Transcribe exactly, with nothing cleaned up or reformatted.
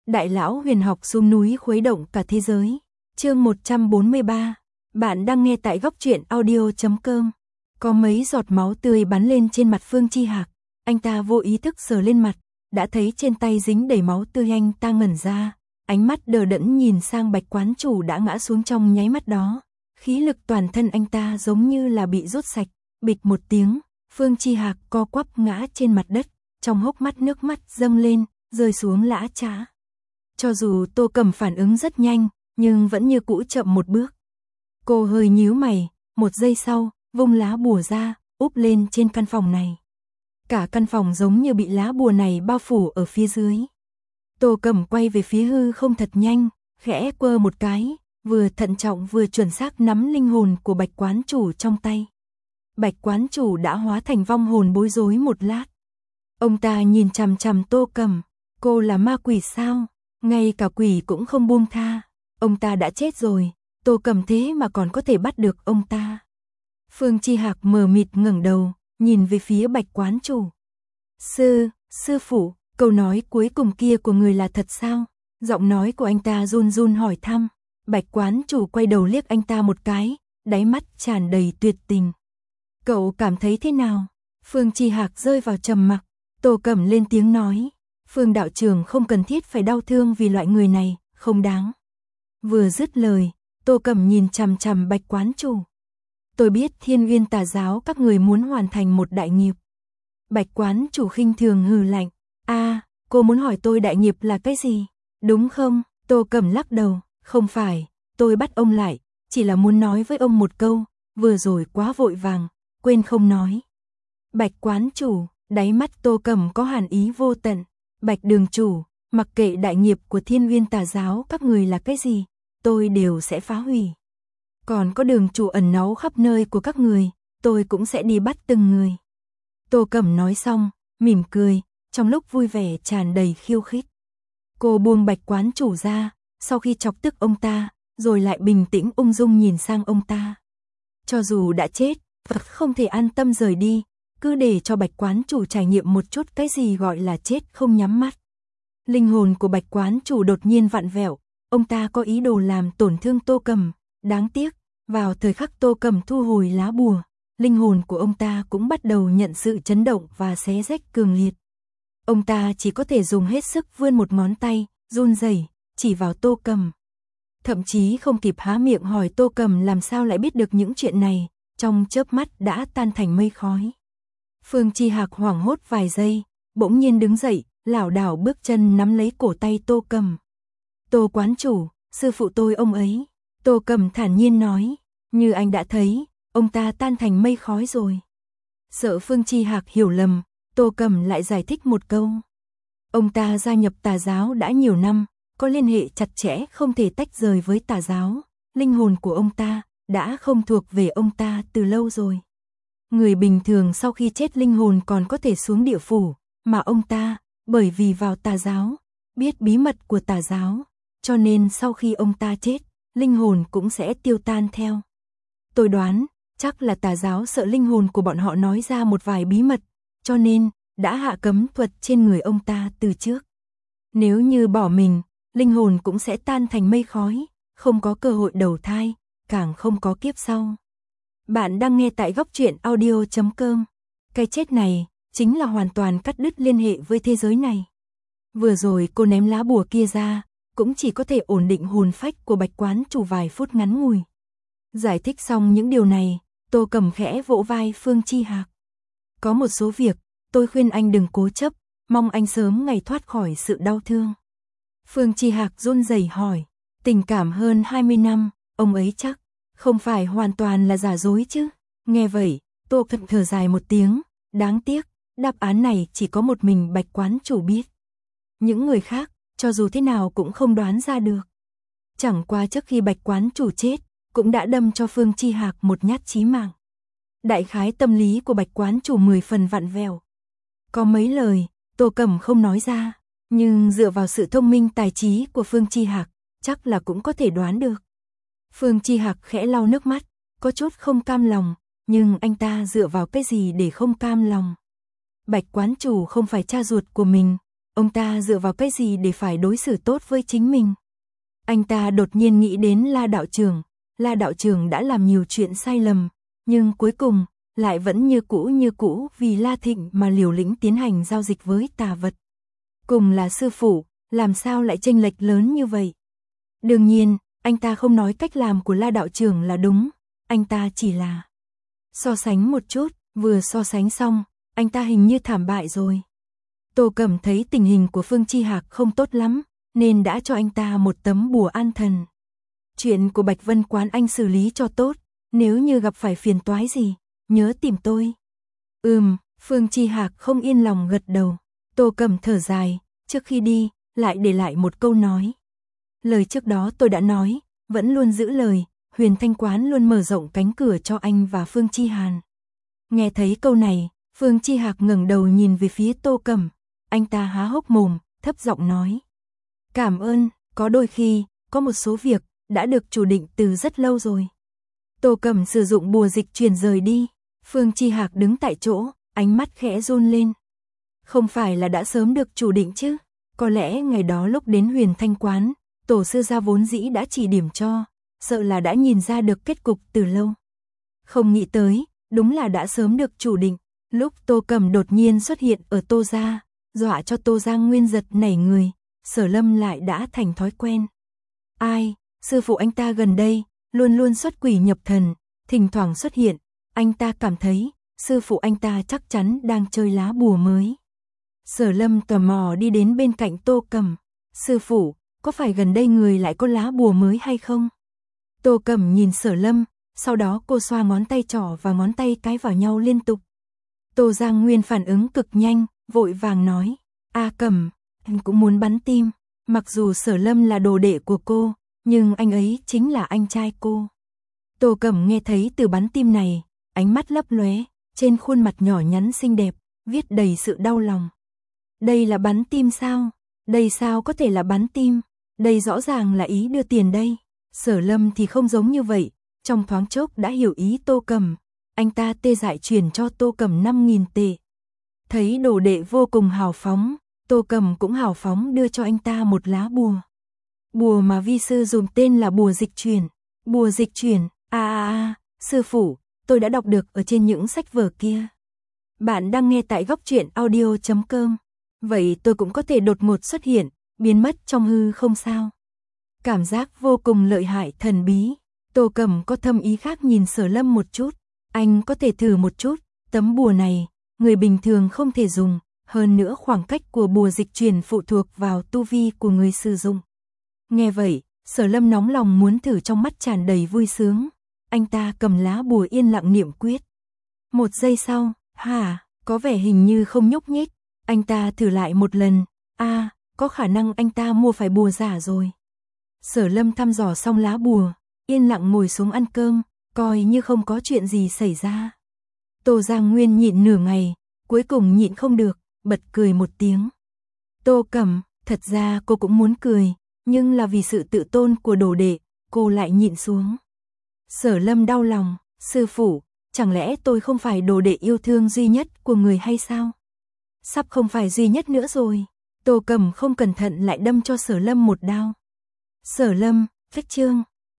Đại lão huyền học xuống núi khuấy động cả thế giới. Chương một trăm bốn mươi ba. Bạn đang nghe tại góc truyện audio chấm com. Có mấy giọt máu tươi bắn lên trên mặt Phương Chi Hạc, anh ta vô ý thức sờ lên mặt, đã thấy trên tay dính đầy máu tươi, anh ta ngẩn ra, ánh mắt đờ đẫn nhìn sang Bạch quán chủ đã ngã xuống trong nháy mắt đó. Khí lực toàn thân anh ta giống như là bị rút sạch, bịch một tiếng, Phương Chi Hạc co quắp ngã trên mặt đất, trong hốc mắt nước mắt dâng lên, rơi xuống lã chã. Cho dù Tô Cầm phản ứng rất nhanh, nhưng vẫn như cũ chậm một bước. Cô hơi nhíu mày, một giây sau, vung lá bùa ra, úp lên trên căn phòng này. Cả căn phòng giống như bị lá bùa này bao phủ ở phía dưới. Tô Cầm quay về phía hư không thật nhanh, khẽ quơ một cái, vừa thận trọng vừa chuẩn xác nắm linh hồn của Bạch quán chủ trong tay. Bạch quán chủ đã hóa thành vong hồn bối rối một lát. Ông ta nhìn chằm chằm Tô Cầm, cô là ma quỷ sao? Ngay cả quỷ cũng không buông tha. Ông ta đã chết rồi, Tô Cầm thế mà còn có thể bắt được ông ta. Phương Chi Hạc mờ mịt ngẩng đầu, nhìn về phía Bạch quán chủ. Sư, sư phụ, câu nói cuối cùng kia của người là thật sao? Giọng nói của anh ta run run hỏi thăm. Bạch quán chủ quay đầu liếc anh ta một cái, đáy mắt tràn đầy tuyệt tình. Cậu cảm thấy thế nào? Phương Chi Hạc rơi vào trầm mặc. Tô Cầm lên tiếng nói, Phương đạo trưởng không cần thiết phải đau thương vì loại người này, không đáng. Vừa dứt lời, Tô Cầm nhìn chằm chằm Bạch quán chủ. Tôi biết Thiên Uyên Tà giáo các người muốn hoàn thành một đại nghiệp. Bạch quán chủ khinh thường hừ lạnh, a, à, cô muốn hỏi tôi đại nghiệp là cái gì, đúng không? Tô Cầm lắc đầu, không phải, tôi bắt ông lại, chỉ là muốn nói với ông một câu, vừa rồi quá vội vàng, quên không nói. Bạch quán chủ, đáy mắt Tô Cầm có hàn ý vô tận. Bạch đường chủ, mặc kệ đại nghiệp của Thiên Uyên Tà giáo các người là cái gì, tôi đều sẽ phá hủy. Còn có đường chủ ẩn náu khắp nơi của các người, tôi cũng sẽ đi bắt từng người. Tô Cầm nói xong, mỉm cười, trong lúc vui vẻ tràn đầy khiêu khích. Cô buông Bạch quán chủ ra, sau khi chọc tức ông ta, rồi lại bình tĩnh ung dung nhìn sang ông ta. Cho dù đã chết, Phật không thể an tâm rời đi, cứ để cho Bạch quán chủ trải nghiệm một chút cái gì gọi là chết không nhắm mắt. Linh hồn của Bạch quán chủ đột nhiên vặn vẹo, ông ta có ý đồ làm tổn thương Tô Cầm, đáng tiếc, vào thời khắc Tô Cầm thu hồi lá bùa, linh hồn của ông ta cũng bắt đầu nhận sự chấn động và xé rách cường liệt. Ông ta chỉ có thể dùng hết sức vươn một ngón tay, run rẩy, chỉ vào Tô Cầm. Thậm chí không kịp há miệng hỏi Tô Cầm làm sao lại biết được những chuyện này, trong chớp mắt đã tan thành mây khói. Phương Chi Hạc hoảng hốt vài giây, bỗng nhiên đứng dậy, lảo đảo bước chân nắm lấy cổ tay Tô Cầm. Tô quán chủ, sư phụ tôi ông ấy. Tô Cầm thản nhiên nói, như anh đã thấy, ông ta tan thành mây khói rồi. Sợ Phương Chi Hạc hiểu lầm, Tô Cầm lại giải thích một câu. Ông ta gia nhập tà giáo đã nhiều năm, có liên hệ chặt chẽ không thể tách rời với tà giáo. Linh hồn của ông ta đã không thuộc về ông ta từ lâu rồi. Người bình thường sau khi chết linh hồn còn có thể xuống địa phủ, mà ông ta, bởi vì vào tà giáo, biết bí mật của tà giáo, cho nên sau khi ông ta chết, linh hồn cũng sẽ tiêu tan theo. Tôi đoán, chắc là tà giáo sợ linh hồn của bọn họ nói ra một vài bí mật, cho nên đã hạ cấm thuật trên người ông ta từ trước. Nếu như bỏ mình, linh hồn cũng sẽ tan thành mây khói, không có cơ hội đầu thai, càng không có kiếp sau. Bạn đang nghe tại góc truyện audio chấm com. Cái chết này chính là hoàn toàn cắt đứt liên hệ với thế giới này. Vừa rồi cô ném lá bùa kia ra, cũng chỉ có thể ổn định hồn phách của Bạch quán chủ vài phút ngắn ngủi. Giải thích xong những điều này, Tô Cầm khẽ vỗ vai Phương Chi Hạc. Có một số việc, tôi khuyên anh đừng cố chấp, mong anh sớm ngày thoát khỏi sự đau thương. Phương Chi Hạc run rẩy hỏi, tình cảm hơn hai mươi năm, ông ấy chắc không phải hoàn toàn là giả dối chứ? Nghe vậy, Tô Cầm thở dài một tiếng, đáng tiếc, đáp án này chỉ có một mình Bạch quán chủ biết. Những người khác, cho dù thế nào cũng không đoán ra được. Chẳng qua trước khi Bạch quán chủ chết, cũng đã đâm cho Phương Chi Hạc một nhát chí mạng. Đại khái tâm lý của Bạch quán chủ mười phần vặn vẹo. Có mấy lời, Tô Cầm không nói ra, nhưng dựa vào sự thông minh tài trí của Phương Chi Hạc, chắc là cũng có thể đoán được. Phương Chi Hạc khẽ lau nước mắt, có chút không cam lòng, nhưng anh ta dựa vào cái gì để không cam lòng? Bạch quán chủ không phải cha ruột của mình, Ông ta dựa vào cái gì để phải đối xử tốt với chính mình? Anh ta đột nhiên nghĩ đến La đạo trưởng. La đạo trưởng đã làm nhiều chuyện sai lầm, nhưng cuối cùng lại vẫn như cũ như cũ vì La Thịnh mà liều lĩnh tiến hành giao dịch với tà vật. Cùng là sư phụ, làm sao lại chênh lệch lớn như vậy? Đương nhiên, anh ta không nói cách làm của La đạo trưởng là đúng, anh ta chỉ là so sánh một chút, vừa so sánh xong, anh ta hình như thảm bại rồi. Tô Cẩm thấy tình hình của Phương Chi Hạc không tốt lắm, nên đã cho anh ta một tấm bùa an thần. Chuyện của Bạch Vân Quán anh xử lý cho tốt, nếu như gặp phải phiền toái gì, nhớ tìm tôi. Ừm, Phương Chi Hạc không yên lòng gật đầu. Tô Cẩm thở dài, trước khi đi, lại để lại một câu nói. Lời trước đó tôi đã nói, vẫn luôn giữ lời, Huyền Thanh Quán luôn mở rộng cánh cửa cho anh và Phương Chi Hàn. Nghe thấy câu này, Phương Chi Hạc ngẩng đầu nhìn về phía Tô Cẩm, anh ta há hốc mồm, thấp giọng nói. Cảm ơn, có đôi khi, có một số việc, đã được chủ định từ rất lâu rồi. Tô Cẩm sử dụng bùa dịch chuyển rời đi, Phương Chi Hạc đứng tại chỗ, ánh mắt khẽ run lên. Không phải là đã sớm được chủ định chứ, có lẽ ngày đó lúc đến Huyền Thanh Quán, tổ sư gia vốn dĩ đã chỉ điểm cho, sợ là đã nhìn ra được kết cục từ lâu. Không nghĩ tới, đúng là đã sớm được chủ định, lúc Tô Cẩm đột nhiên xuất hiện ở Tô gia, dọa cho Tô gia nguyên giật nảy người, Sở Lâm lại đã thành thói quen. Ai, sư phụ anh ta gần đây, luôn luôn xuất quỷ nhập thần, thỉnh thoảng xuất hiện, anh ta cảm thấy, sư phụ anh ta chắc chắn đang chơi lá bùa mới. Sở Lâm tò mò đi đến bên cạnh Tô Cẩm, sư phụ, có phải gần đây người lại có lá bùa mới hay không? Tô Cẩm nhìn Sở Lâm, sau đó cô xoa ngón tay trỏ và ngón tay cái vào nhau liên tục. Tô Giang Nguyên phản ứng cực nhanh, vội vàng nói, A Cẩm, anh cũng muốn bắn tim, mặc dù Sở Lâm là đồ đệ của cô, nhưng anh ấy chính là anh trai cô. Tô Cẩm nghe thấy từ bắn tim này, ánh mắt lấp lóe, trên khuôn mặt nhỏ nhắn xinh đẹp, viết đầy sự đau lòng. Đây là bắn tim sao? Đây sao có thể là bắn tim? Đây rõ ràng là ý đưa tiền đây. Sở Lâm thì không giống như vậy, trong thoáng chốc đã hiểu ý Tô Cẩm, anh ta tê dại chuyển cho Tô Cẩm năm nghìn tệ. Thấy đồ đệ vô cùng hào phóng, Tô Cẩm cũng hào phóng đưa cho anh ta một lá bùa. Bùa mà vi sư dùng tên là bùa dịch chuyển. Bùa dịch chuyển, a a a, sư phụ, tôi đã đọc được ở trên những sách vở kia. Bạn đang nghe tại góc truyện audio chấm com. Vậy tôi cũng có thể đột ngột xuất hiện, biến mất trong hư không sao? Cảm giác vô cùng lợi hại thần bí. Tô Cẩm có thâm ý khác nhìn Sở Lâm một chút. Anh có thể thử một chút, tấm bùa này, người bình thường không thể dùng. Hơn nữa khoảng cách của bùa dịch chuyển phụ thuộc vào tu vi của người sử dụng. Nghe vậy, Sở Lâm nóng lòng muốn thử, trong mắt tràn đầy vui sướng. Anh ta cầm lá bùa yên lặng niệm quyết. Một giây sau, hả, có vẻ hình như không nhúc nhích. Anh ta thử lại một lần, a, à, có khả năng anh ta mua phải bùa giả rồi. Sở Lâm thăm dò xong lá bùa, yên lặng ngồi xuống ăn cơm, coi như không có chuyện gì xảy ra. Tô Giang Nguyên nhịn nửa ngày, cuối cùng nhịn không được, bật cười một tiếng. Tô Cẩm, thật ra cô cũng muốn cười, nhưng là vì sự tự tôn của đồ đệ, cô lại nhịn xuống. Sở Lâm đau lòng, sư phụ, chẳng lẽ tôi không phải đồ đệ yêu thương duy nhất của người hay sao? Sắp không phải duy nhất nữa rồi. Tô Cẩm không cẩn thận lại đâm cho Sở Lâm một đao. Sở Lâm, phích chương.